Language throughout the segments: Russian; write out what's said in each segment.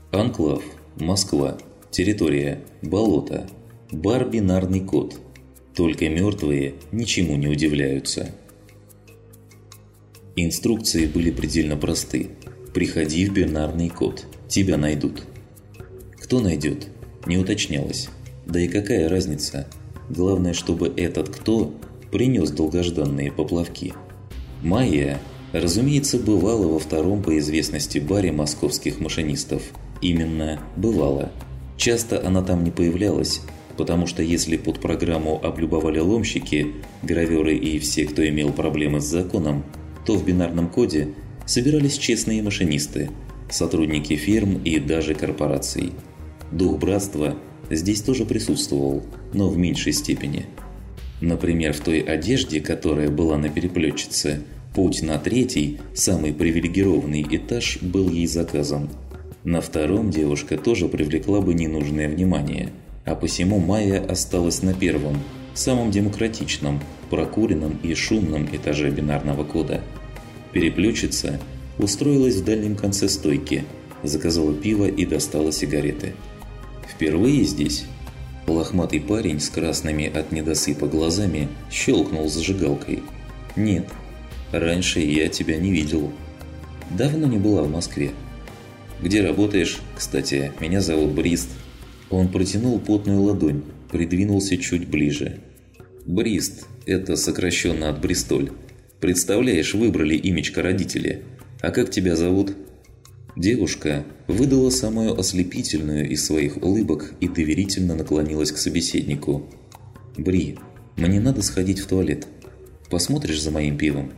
Анклав, Москва, территория, болото, бар «Бинарный код». Только мертвые ничему не удивляются. Инструкции были предельно просты. Приходи в бинарный код, тебя найдут. Кто найдет, не уточнялось. Да и какая разница? Главное, чтобы этот кто принес долгожданные поплавки. Майя, разумеется, бывала во втором по известности баре московских машинистов. Именно бывала. Часто она там не появлялась, потому что если под программу облюбовали ломщики, граверы и все, кто имел проблемы с законом, то в бинарном коде собирались честные машинисты, сотрудники фирм и даже корпораций. Дух братства здесь тоже присутствовал, но в меньшей степени. Например, в той одежде, которая была на переплетчице, путь на третий, самый привилегированный этаж был ей заказан. На втором девушка тоже привлекла бы ненужное внимание, а посему Майя осталась на первом, самом демократичном, прокуренном и шумном этаже бинарного кода. Переплетчица устроилась в дальнем конце стойки, заказала пиво и достала сигареты. «Впервые здесь?» Лохматый парень с красными от недосыпа глазами щелкнул зажигалкой. «Нет, раньше я тебя не видел. Давно не была в Москве. Где работаешь? Кстати, меня зовут Брист». Он протянул потную ладонь, придвинулся чуть ближе. «Брист – это сокращенно от Бристоль. Представляешь, выбрали имечко родители. А как тебя зовут?» Девушка выдала самую ослепительную из своих улыбок и доверительно наклонилась к собеседнику. «Бри, мне надо сходить в туалет. Посмотришь за моим пивом?»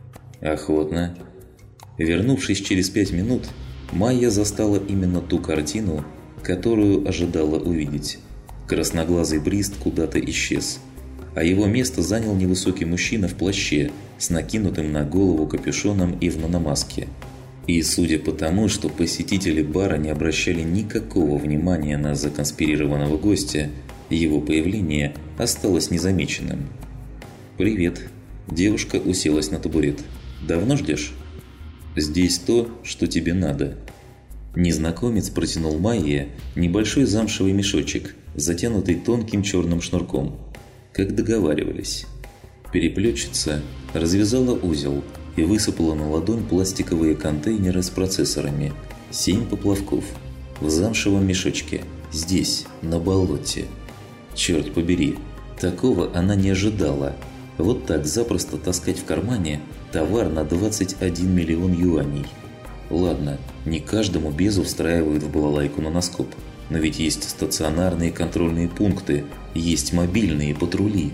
«Охотно». Вернувшись через 5 минут, Майя застала именно ту картину, которую ожидала увидеть. Красноглазый Брист куда-то исчез, а его место занял невысокий мужчина в плаще с накинутым на голову капюшоном и в наномаске. И судя по тому, что посетители бара не обращали никакого внимания на законспирированного гостя, его появление осталось незамеченным. «Привет». Девушка уселась на табурет. «Давно ждешь?» «Здесь то, что тебе надо». Незнакомец протянул Майе небольшой замшевый мешочек, затянутый тонким черным шнурком. Как договаривались. Переплетчица развязала узел и высыпала на ладонь пластиковые контейнеры с процессорами. 7 поплавков. В замшевом мешочке. Здесь, на болоте. Черт побери, такого она не ожидала. Вот так запросто таскать в кармане товар на 21 миллион юаней. Ладно, не каждому безу встраивают в балалайку наноскоп. Но ведь есть стационарные контрольные пункты, есть мобильные патрули.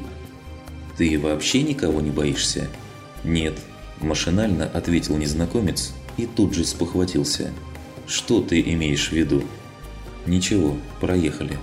«Ты вообще никого не боишься?» «Нет», – машинально ответил незнакомец и тут же спохватился. «Что ты имеешь в виду?» «Ничего, проехали».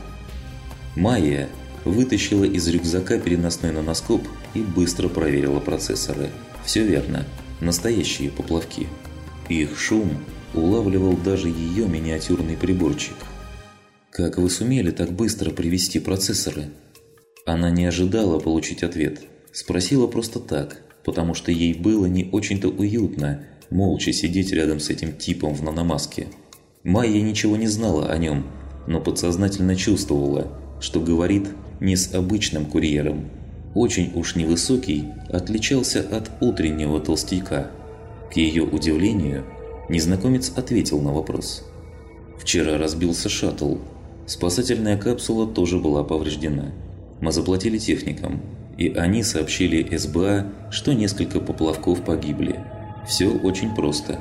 Майя вытащила из рюкзака переносной наноскоп и быстро проверила процессоры. Все верно, настоящие поплавки. Их шум улавливал даже ее миниатюрный приборчик. «Как вы сумели так быстро привести процессоры?» Она не ожидала получить ответ. Спросила просто так, потому что ей было не очень-то уютно молча сидеть рядом с этим типом в наномаске. Майя ничего не знала о нем, но подсознательно чувствовала, что говорит не с обычным курьером. Очень уж невысокий отличался от утреннего толстяка. К ее удивлению, незнакомец ответил на вопрос. «Вчера разбился шаттл. Спасательная капсула тоже была повреждена. Мы заплатили техникам, и они сообщили СБА, что несколько поплавков погибли. Все очень просто».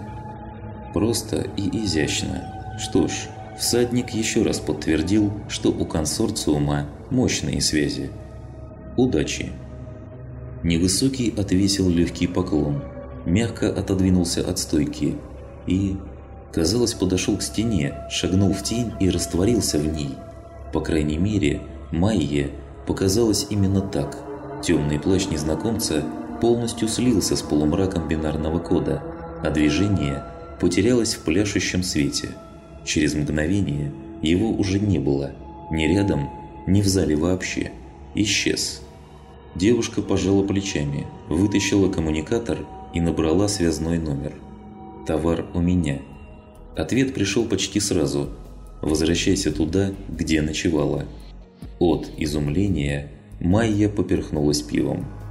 Просто и изящно. Что ж, всадник еще раз подтвердил, что у консорциума мощные связи. «Удачи!» Невысокий отвесил легкий поклон, мягко отодвинулся от стойки и, казалось, подошел к стене, шагнул в тень и растворился в ней. По крайней мере, Майе показалось именно так. Темный плащ незнакомца полностью слился с полумраком бинарного кода, а движение потерялось в пляшущем свете. Через мгновение его уже не было, ни рядом, ни в зале вообще. Исчез. Девушка пожала плечами, вытащила коммуникатор и набрала связной номер. «Товар у меня». Ответ пришел почти сразу. Возвращайся туда, где ночевала. От изумления Майя поперхнулась пивом.